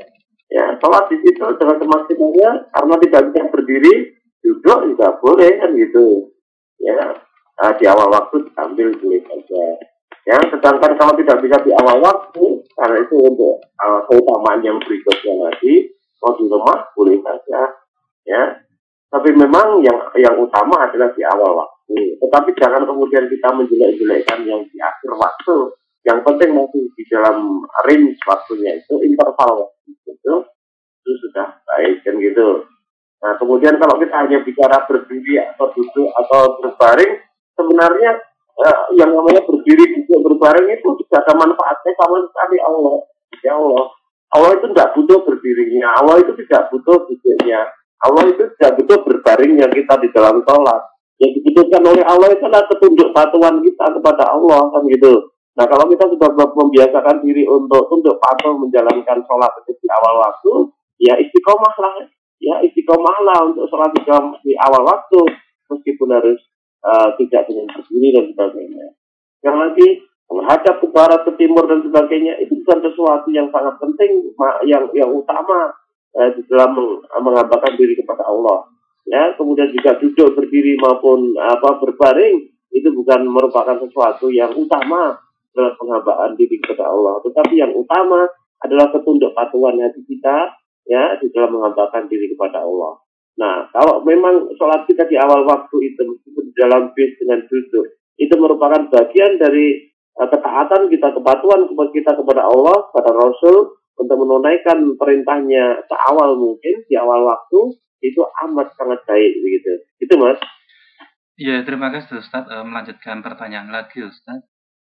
Ya, sholat di situ dengan semaksimalnya karena tidak bisa berdiri, duduk juga boleh kan gitu. Ya, nah, di awal waktu diambil boleh saja. Ya, sedangkan kalau tidak bisa di awal waktu, karena itu untuk uh, keutamaan yang berikutnya lagi, mau di rumah boleh saja. Ya, tapi memang yang yang utama adalah di awal waktu. Tetapi jangan kemudian kita menjelek-jelekkan yang di akhir waktu. Yang penting masih di dalam range waktunya itu, interval waktu itu, itu sudah baik kan gitu. Nah kemudian kalau kita hanya bicara berdiri atau duduk atau berbaring, sebenarnya eh, yang namanya berdiri duduk berbaring itu tidak ada manfaatnya sama sekali. Allah, ya Allah, Allah itu tidak butuh berdirinya, Allah itu tidak butuh duduknya, Allah itu tidak butuh berbaringnya kita di dalam sholat. Yang dibutuhkan oleh Allah itu adalah ketunduk patuhan kita kepada Allah kan gitu. Nah kalau kita sudah membiasakan diri untuk tunduk patuh menjalankan sholat itu di awal waktu, ya istiqomah lah, ya istiqomahlah untuk sholat di, di awal waktu meskipun harus uh, tidak dengan berdiri dan sebagainya. Yang lagi menghadap ke barat, ke timur dan sebagainya itu bukan sesuatu yang sangat penting, yang yang utama uh, di dalam meng, menghambakan diri kepada Allah. Ya, kemudian juga duduk berdiri maupun apa berbaring itu bukan merupakan sesuatu yang utama dalam penghambaan diri kepada Allah, tetapi yang utama adalah ketunduk patuhan hati kita ya di dalam menghambakan diri kepada Allah. Nah, kalau memang sholat kita di awal waktu itu meskipun di dalam bis dengan duduk itu merupakan bagian dari uh, ketaatan kita, kepatuhan kita kepada Allah, kepada Rasul untuk menunaikan perintahnya seawal mungkin di awal waktu itu amat sangat baik begitu. Itu Mas. Ya, terima kasih Ustaz. E, melanjutkan pertanyaan lagi Ustaz.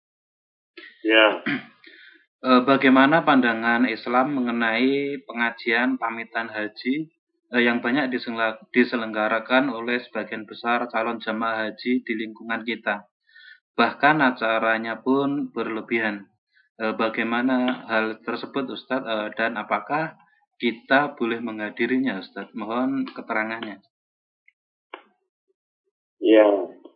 Ya. Bagaimana pandangan Islam mengenai pengajian pamitan haji yang banyak diselenggarakan oleh sebagian besar calon jamaah haji di lingkungan kita? Bahkan acaranya pun berlebihan. Bagaimana hal tersebut Ustadz, dan apakah kita boleh menghadirinya Ustadz? Mohon keterangannya. Ya,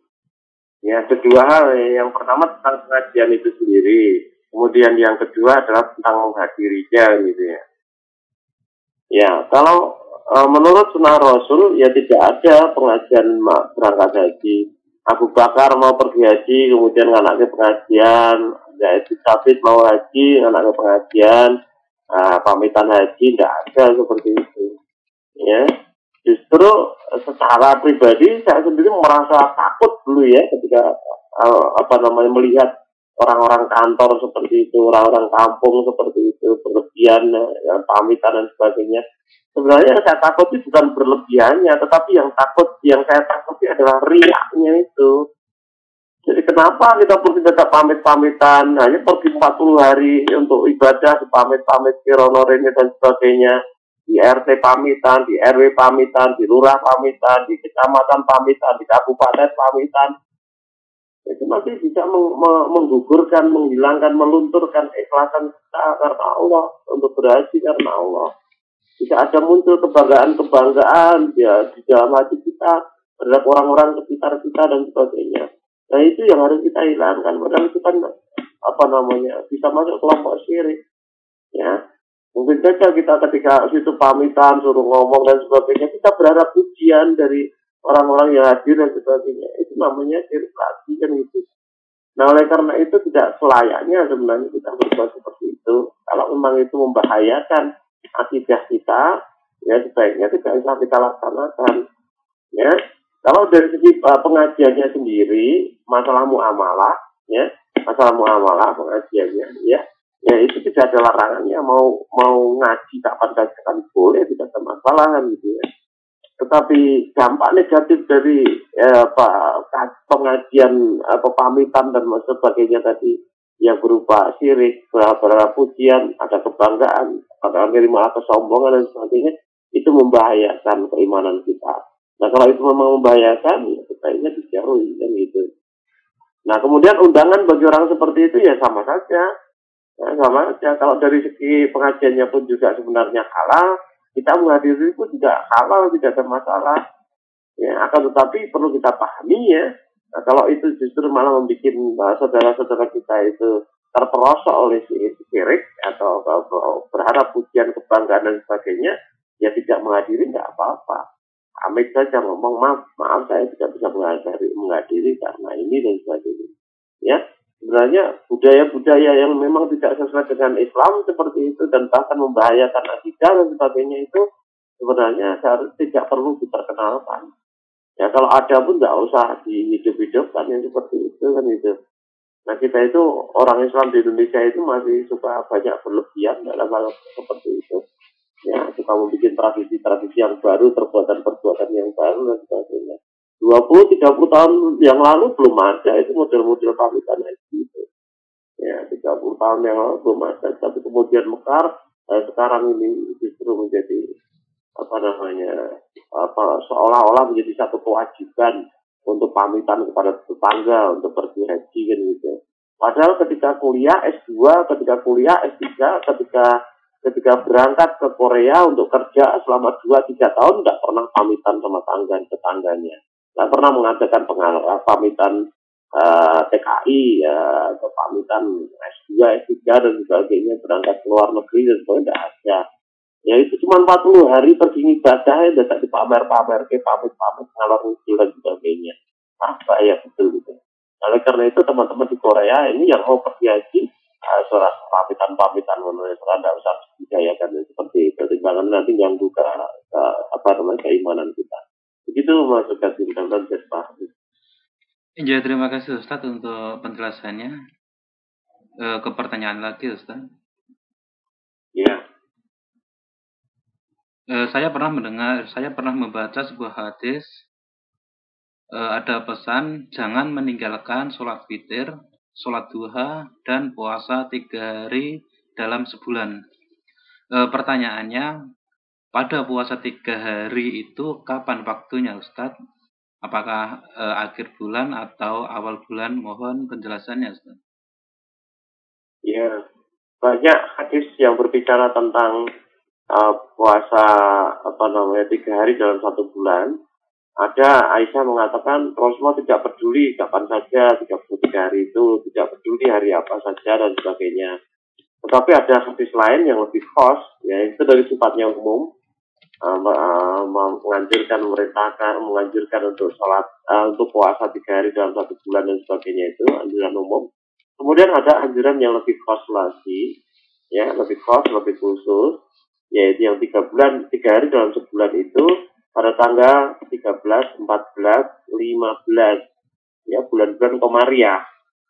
ya kedua hal. Yang pertama tentang pengajian itu sendiri. Kemudian yang kedua adalah tentang menghadirinya gitu ya. Ya, kalau e, menurut sunnah Rasul ya tidak ada pengajian berangkat haji. Abu Bakar mau pergi haji, kemudian anaknya pengajian. Ya, itu Sabit mau haji, anaknya pengajian. Nah, pamitan haji tidak ada seperti itu. Ya, justru secara pribadi saya sendiri merasa takut dulu ya ketika uh, apa namanya melihat orang-orang kantor seperti itu, orang-orang kampung seperti itu, berlebihan, ya, pamitan dan sebagainya. Sebenarnya yang saya takuti bukan berlebihannya, tetapi yang takut, yang saya takuti adalah riaknya itu. Jadi kenapa kita pergi tetap pamit-pamitan, hanya pergi empat puluh hari untuk ibadah, pamit-pamit kironorin dan sebagainya. Di R T pamitan, di R W pamitan, di lurah pamitan, di kecamatan pamitan, di kabupaten pamitan. Itu masih bisa meng- menggugurkan, menghilangkan, melunturkan ikhlasan kita karena Allah, untuk berhaji karena Allah. Bisa ada muncul kebanggaan-kebanggaan ya di dalam hati kita terhadap orang-orang sekitar kita dan sebagainya. Nah itu yang harus kita hilangkan. Padahal itu kan apa namanya bisa masuk kelompok syirik. Ya, mungkin saja kita ketika situ pamitan suruh ngomong dan sebagainya kita berharap pujian dari orang-orang yang hadir dan sebagainya. Itu namanya syirik lagi kan gitu. Nah oleh karena itu tidak selayaknya sebenarnya kita berbuat seperti itu. Kalau memang itu membahayakan akidah kita, ya sebaiknya tidak usah kita laksanakan. Ya, kalau dari segi uh, pengajiannya sendiri, masalah muamalah, ya, masalah muamalah pengajiannya, ya, ya itu tidak ada larangannya. Mau mau ngaji kapan kapan boleh, tidak ada masalah kan gitu ya. Tetapi dampak negatif dari eh, apa, pengajian atau pamitan dan sebagainya tadi yang berupa syirik, berupa pujian, ada kebanggaan, ada malah kesombongan dan sebagainya, itu membahayakan keimanan kita. Nah kalau itu memang membahayakan, ya sebaiknya dijauhi kan gitu. Nah kemudian undangan bagi orang seperti itu ya sama saja, ya, sama saja. Kalau dari segi pengajiannya pun juga sebenarnya halal, kita menghadiri pun juga halal, tidak ada masalah. Ya akan tetapi perlu kita pahami ya. Nah, kalau itu justru malah membuat uh, saudara-saudara kita itu terperosok oleh si sirik atau, atau berharap pujian, kebanggaan dan sebagainya, ya tidak menghadiri nggak apa-apa. Amit saja ngomong, maaf, maaf saya tidak bisa menghadiri, menghadiri karena ini dan sebagainya. Ya, sebenarnya budaya-budaya yang memang tidak sesuai dengan Islam seperti itu dan bahkan membahayakan akidah dan sebagainya itu sebenarnya seharusnya tidak perlu diperkenalkan. Ya kalau ada pun nggak usah dihidup-hidupkan yang seperti itu kan itu. Nah kita itu orang Islam di Indonesia itu masih suka banyak berlebihan dalam hal seperti itu. Ya suka membuat tradisi-tradisi yang baru, perbuatan-perbuatan yang baru dan sebagainya. dua puluh tiga puluh tahun yang lalu belum ada itu model-model pamitan itu. Ya tiga puluh tahun yang lalu belum ada, tapi kemudian mekar. Eh, sekarang ini justru menjadi apa namanya apa seolah-olah menjadi satu kewajiban untuk pamitan kepada tetangga untuk pergi haji kan gitu. Padahal ketika kuliah S dua, ketika kuliah S tiga, ketika ketika berangkat ke Korea untuk kerja selama dua tiga tahun nggak pernah pamitan sama tangga tetangganya. Nggak pernah mengadakan pengalaman pamitan uh, T K I ya, atau pamitan S dua, S tiga dan sebagainya, berangkat ke luar negeri dan sebagainya nggak ada. Ya itu cuma empat puluh hari pergi ibadah ya tak dipamer-pamer ke pamit-pamit ngalor ngidul dan sebagainya. Apa ya betul gitu. Oleh karena itu teman-teman di Korea ini yang mau pergi haji uh, surat pamitan-pamitan menurut saya tidak usah digayakan seperti itu. Timbangan nanti ganggu ke, ke apa namanya keimanan kita. Begitu Mas Gatin dan Pak. Ya, terima kasih Ustadz untuk penjelasannya. E, ke pertanyaan lagi Ustadz. Ya. E, saya pernah mendengar, saya pernah membaca sebuah hadis. E, ada pesan jangan meninggalkan sholat witir, sholat duha, dan puasa tiga hari dalam sebulan. E, pertanyaannya, pada puasa tiga hari itu kapan waktunya Ustadz? Apakah e, akhir bulan atau awal bulan? Mohon penjelasannya Ustadz. Ya, banyak hadis yang berbicara tentang uh, puasa apa namanya tiga hari dalam satu bulan. Ada Aisyah mengatakan Rasulullah tidak peduli kapan saja tiga puluh tiga hari itu, tidak peduli hari apa saja dan sebagainya. Tetapi ada hadis lain yang lebih khas, yaitu dari sifatnya umum, uh, uh, menganjurkan, memerintahkan, menganjurkan untuk sholat, uh, untuk puasa tiga hari dalam satu bulan dan sebagainya itu anjuran umum. Kemudian ada anjuran yang lebih khas lagi, ya lebih khas, lebih khusus, yaitu yang tiga bulan, tiga hari dalam sebulan itu pada tanggal tiga belas, empat belas, lima belas, ya bulan-bulan Komariah,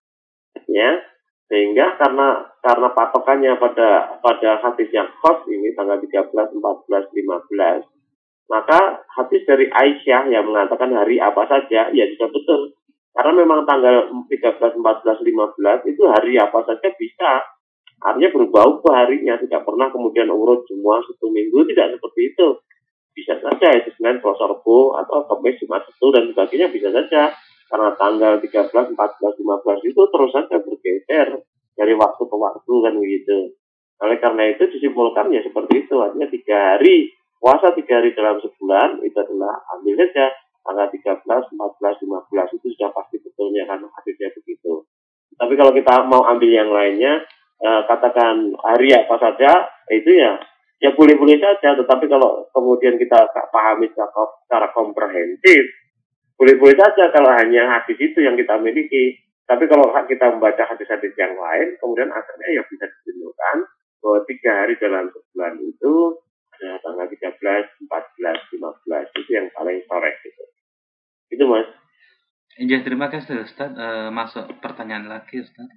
ya sehingga karena karena patokannya pada pada hadis yang khas ini tanggal tiga belas, empat belas, lima belas, maka hadis dari Aisyah yang mengatakan hari apa saja ya sudah betul. Karena memang tanggal tiga belas, empat belas, lima belas itu hari apa saja bisa. Artinya berubah-ubah harinya, tidak pernah kemudian urut semua satu minggu, tidak seperti itu. Bisa saja itu Senin, Selasa, Rabu, atau Kamis, Jumat, Sabtu dan sebagainya bisa saja. Karena tanggal tiga belas, empat belas, lima belas itu terus saja bergeser dari waktu ke waktu kan begitu. Oleh karena itu disimpulkan ya seperti itu. Artinya tiga hari, puasa tiga hari dalam sebulan itu adalah ambil saja tanggal tiga belas, empat belas, lima belas itu sudah pasti betulnya karena hadisnya begitu. Tapi kalau kita mau ambil yang lainnya, eh, katakan hari apa saja, itu ya ya boleh-boleh saja. Tetapi kalau kemudian kita pahami secara komprehensif, boleh-boleh saja kalau hanya hadis itu yang kita miliki. Tapi kalau kita membaca hadis-hadis yang lain, kemudian akhirnya ya bisa disimpulkan bahwa tiga hari dalam sebulan itu ada tanggal tiga belas, empat belas, lima belas itu yang paling sore gitu. Itu Mas. Ya, terima kasih Ustaz. E, masuk pertanyaan lagi Ustaz.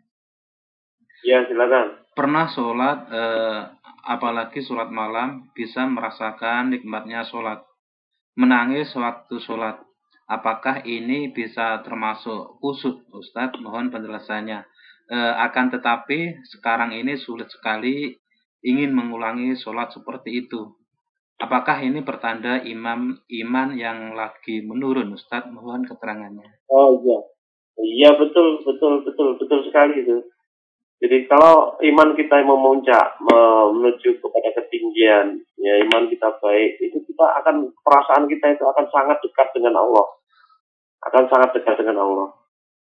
Ya, silakan. Pernah sholat, e, apalagi sholat malam, bisa merasakan nikmatnya sholat. Menangis waktu sholat. Apakah ini bisa termasuk khusyuk Ustaz? Mohon penjelasannya. E, akan tetapi sekarang ini sulit sekali ingin mengulangi sholat seperti itu. Apakah ini pertanda imam iman yang lagi menurun Ustaz? Mohon keterangannya. Oh iya. Iya betul, betul, betul, betul sekali itu. Jadi kalau iman kita yang memuncak, menuju kepada ketinggian, ya iman kita baik, itu kita akan, perasaan kita itu akan sangat dekat dengan Allah. Akan sangat dekat dengan Allah.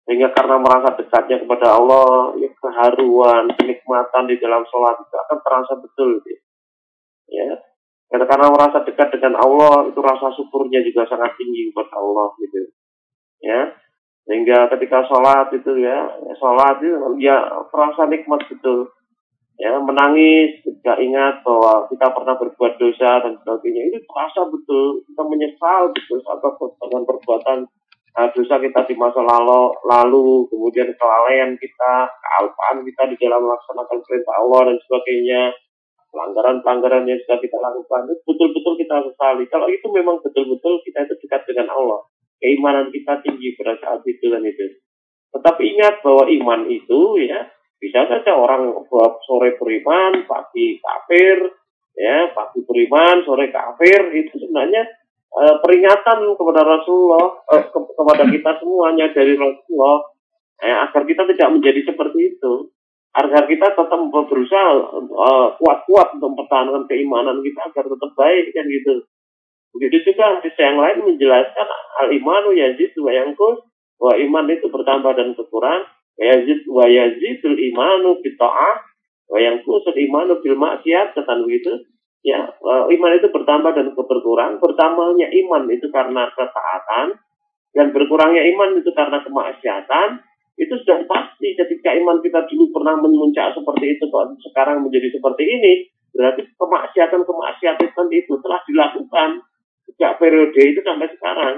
Sehingga karena merasa dekatnya kepada Allah, ya, keharuan, kenikmatan di dalam sholat itu akan terasa betul. Gitu. Ya, karena, karena merasa dekat dengan Allah, itu rasa syukurnya juga sangat tinggi kepada Allah. Gitu. Ya, sehingga ketika sholat itu ya, sholat itu ya terasa nikmat betul. Ya, menangis ketika ingat bahwa kita pernah berbuat dosa dan sebagainya, itu terasa betul. Kita menyesal betul atas dengan perbuatan uh, dosa kita di masa lalu, lalu kemudian kelalaian kita, kealpaan kita di dalam melaksanakan perintah Allah dan sebagainya, pelanggaran-pelanggaran yang sudah kita lakukan, itu betul-betul kita sesali. Kalau itu memang betul-betul kita itu dekat dengan Allah, keimanan kita tinggi pada saat itu dan itu. Tetapi ingat bahwa iman itu ya bisa saja orang sore beriman, pagi kafir, ya pagi beriman, sore kafir, itu sebenarnya eh, peringatan kepada Rasulullah, eh, ke, kepada kita semuanya dari Rasulullah, eh, agar kita tidak menjadi seperti itu, agar kita tetap berusaha eh, kuat-kuat untuk mempertahankan keimanan kita agar tetap baik kan gitu. Begitu juga hadis yang lain menjelaskan al-imanu yazid wa yanqus, bahwa iman itu bertambah dan berkurang. Yazid wa yazidul imanu bi ta'ah wa yanqusul imanu bil maksiat, kata begitu. Ya, iman itu bertambah dan berkurang. Bertambahnya iman itu karena ketaatan dan berkurangnya iman itu karena kemaksiatan. Itu sudah pasti. Ketika iman kita dulu pernah memuncak seperti itu, kok sekarang menjadi seperti ini, berarti kemaksiatan-kemaksiatan itu telah dilakukan sejak periode itu sampai sekarang.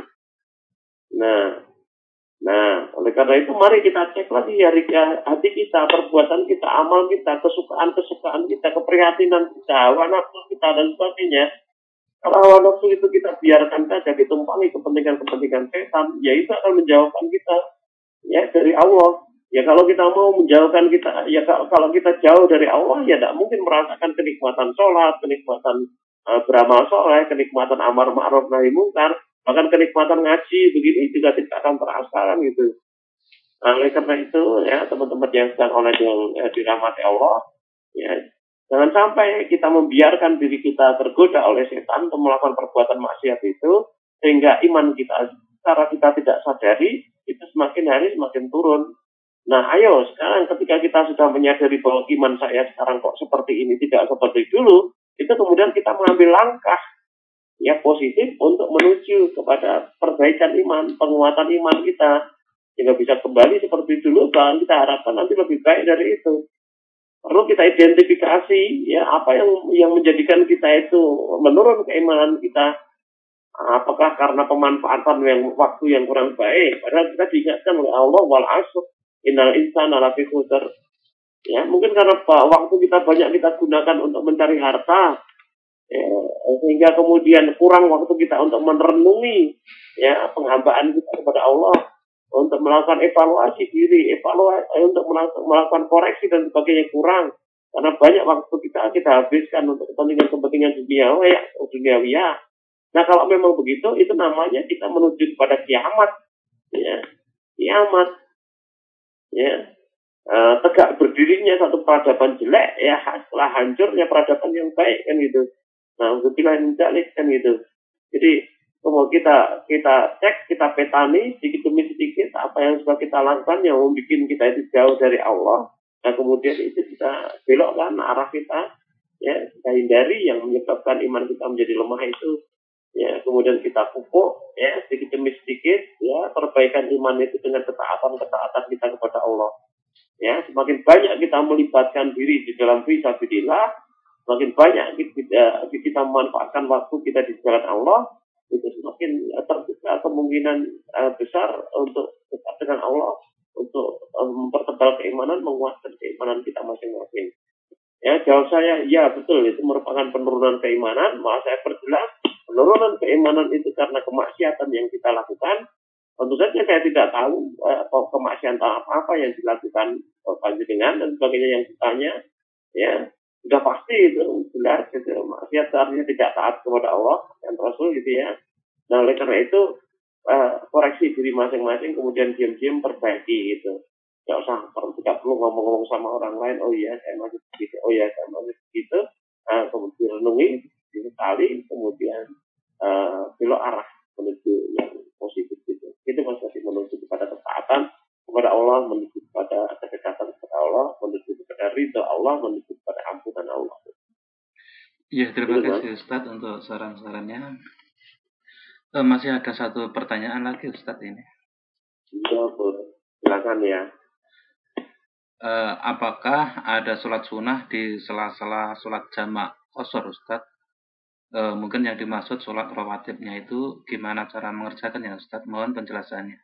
Nah, nah, oleh karena itu mari kita cek lagi ya hati kita, perbuatan kita, amal kita, kesukaan-kesukaan kita, keprihatinan kita, hawa nafsu kita dan sebagainya. Kalau hawa nafsu itu kita biarkan saja ditumpangi kepentingan-kepentingan setan, ya itu akan menjauhkan kita ya dari Allah. Ya kalau kita mau menjauhkan kita, ya kalau kita jauh dari Allah, ya tidak mungkin merasakan kenikmatan sholat, kenikmatan uh, beramal soleh, kenikmatan amar ma'ruf nahi mungkar, bahkan kenikmatan ngaji begini juga tidak akan terasa kan gitu. Nah, oleh karena itu ya teman-teman yang sedang oleh yang eh, dirahmati Allah, ya jangan sampai kita membiarkan diri kita tergoda oleh setan untuk melakukan perbuatan maksiat itu, sehingga iman kita secara kita tidak sadari itu semakin hari semakin turun. Nah, ayo sekarang ketika kita sudah menyadari bahwa iman saya sekarang kok seperti ini, tidak seperti dulu, itu kemudian kita mengambil langkah ya positif untuk menuju kepada perbaikan iman, penguatan iman kita, sehingga bisa kembali seperti dulu, dan kita harapkan nanti lebih baik dari itu. Perlu kita identifikasi ya apa yang yang menjadikan kita itu menurun keimanan kita. Apakah karena pemanfaatan yang waktu yang kurang baik? Padahal kita diingatkan oleh Allah, wal asr innal insana lafi khusr. Ya, mungkin karena waktu kita banyak kita gunakan untuk mencari harta, ya, sehingga kemudian kurang waktu kita untuk merenungi ya penghambaan kita kepada Allah, untuk melakukan evaluasi diri, evaluasi untuk melakukan koreksi dan sebagainya kurang. Karena banyak waktu kita kita habiskan untuk kepentingan-kepentingan duniawi ya, duniawi ya. Nah, kalau memang begitu, itu namanya kita menuju kepada kiamat, ya, kiamat. Ya, uh, tegak berdirinya satu peradaban jelek ya setelah hancurnya peradaban yang baik kan gitu. Nah, untuk pilihan jalik kan gitu. Jadi kalau kita kita cek, kita petani sedikit demi sedikit apa yang sudah kita lakukan yang membuat kita itu jauh dari Allah. Nah, kemudian itu kita belokkan arah kita, ya kita hindari yang menyebabkan iman kita menjadi lemah itu. Ya, kemudian kita pupuk ya sedikit demi sedikit ya perbaikan iman itu dengan ketaatan-ketaatan kita kepada Allah. Ya, semakin banyak kita melibatkan diri di dalam fisabilillah, semakin banyak kita, kita memanfaatkan waktu kita di jalan Allah, itu semakin terbuka kemungkinan uh, besar untuk dekat dengan Allah, untuk uh, mempertebal keimanan, menguatkan keimanan kita masing-masing. Ya, jawab saya, ya betul, itu merupakan penurunan keimanan. Malah saya perjelas, penurunan keimanan itu karena kemaksiatan yang kita lakukan. Tentu saja saya tidak tahu eh, kemaksiatan apa-apa yang dilakukan panjenengan dan sebagainya yang ditanya. Ya, sudah pasti itu jelas, gitu. Maksiat artinya tidak taat kepada Allah dan Rasul gitu ya. Nah, oleh karena itu eh, koreksi diri masing-masing, kemudian diam-diam perbaiki gitu. Tidak usah, tidak perlu ngomong-ngomong sama orang lain, oh iya saya masih begitu, oh iya saya masih begitu, uh, kemudian renungi, disesali, kemudian uh, belok arah menuju yang positif gitu. Itu masih menuju kepada ketaatan, kepada Allah, menuju kepada kedekatan kepada Allah, menuju kepada ridha Allah, menuju kepada ampunan Allah. Iya, terima Itu, Mas. kasih Ustadz untuk saran-sarannya. Eh, masih ada satu pertanyaan lagi Ustadz ini. Iya, boleh. Silakan ya. Eh, apakah ada sholat sunnah di sela-sela sholat jamak qashar Ustadz? Eh, mungkin yang dimaksud sholat rawatibnya itu gimana cara mengerjakannya Ustadz? Mohon penjelasannya.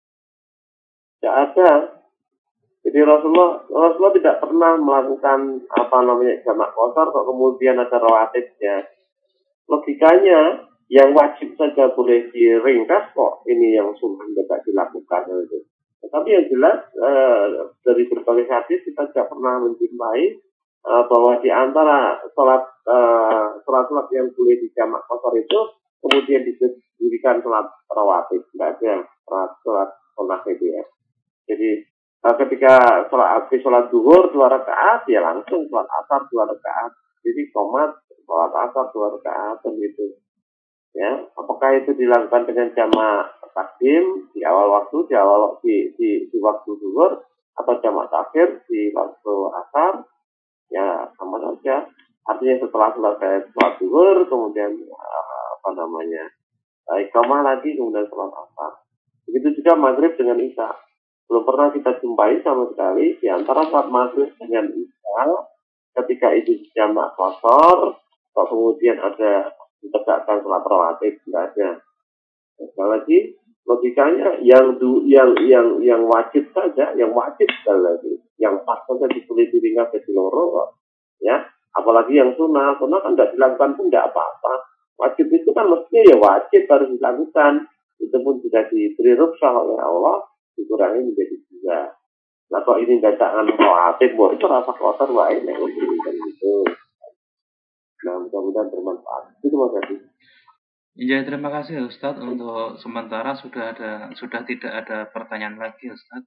Tidak ada. Jadi Rasulullah Rasulullah tidak pernah melakukan apa namanya jamak qashar kok kemudian ada rawatibnya. Logikanya yang wajib saja boleh diringkas kok ini yang sunnah tidak dilakukan itu. Tetapi yang jelas eh, dari berbagai hadis kita tidak pernah menjumpai eh, bahwa di antara sholat eh, sholat-sholat yang boleh dijamak qashar itu kemudian didirikan sholat rawatib, tidak ada sholat sholat sunnah itu ya. Jadi eh, ketika sholat habis sholat zuhur dua rakaat ya langsung sholat asar dua rakaat. Jadi qomat sholat asar dua rakaat begitu. Ya, apakah itu dilakukan dengan jamak takdim di awal waktu, di awal di di, di waktu zuhur atau jamak takhir di waktu asar? Ya sama saja. Artinya setelah selesai sholat zuhur kemudian uh, apa namanya iqamah lagi kemudian sholat asar. Begitu juga maghrib dengan isya. Belum pernah kita jumpai sama sekali di antara sholat maghrib dengan isya ketika itu jamak qashar, kok kemudian ada ditegakkan sholat rawatib, tidak ada. Sekali lagi logikanya yang du, yang yang yang wajib saja, yang wajib sekali lagi, yang pas saja ditulis diringkas ke loro, ya. Apalagi yang sunnah, sunnah kan tidak dilakukan pun tidak apa-apa. Wajib itu kan mestinya ya wajib harus dilakukan. Itu pun sudah diberi rukhsah oleh Allah, dikurangi menjadi tiga. Nah kalau ini bacaan rawatib, buat itu rasa kotor baik, nah gitu. Nah, mudah-mudahan bermanfaat. Itu Mas Adi. Iya, terima kasih Ustadz. Untuk sementara sudah ada sudah tidak ada pertanyaan lagi Ustadz.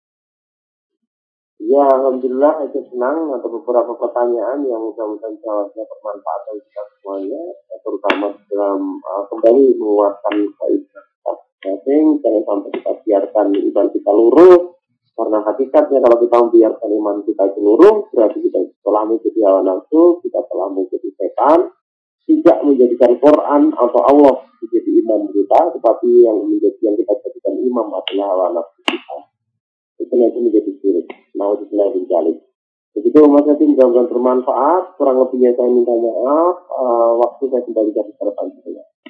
Ya, alhamdulillah itu senang ada beberapa pertanyaan yang mudah-mudahan jawabnya bermanfaat untuk kita semuanya, terutama dalam uh, kembali menguatkan kaidah setting, jangan sampai kita biarkan iman kita luruh, karena hakikatnya kalau kita membiarkan iman kita luruh, berarti kita telah menjadi hawa nafsu, kita telah menjadi setan, tidak menjadikan Quran atau Allah menjadi imam kita, tetapi yang menjadi yang kita jadikan imam adalah hawa nafsu kita. Itu nanti menjadi syirik. Nauzubillah min dzalik. Begitu Mas Yatim, mudah-mudahan bermanfaat. Kurang lebihnya saya minta maaf. Uh, waktu saya kembali dari depan.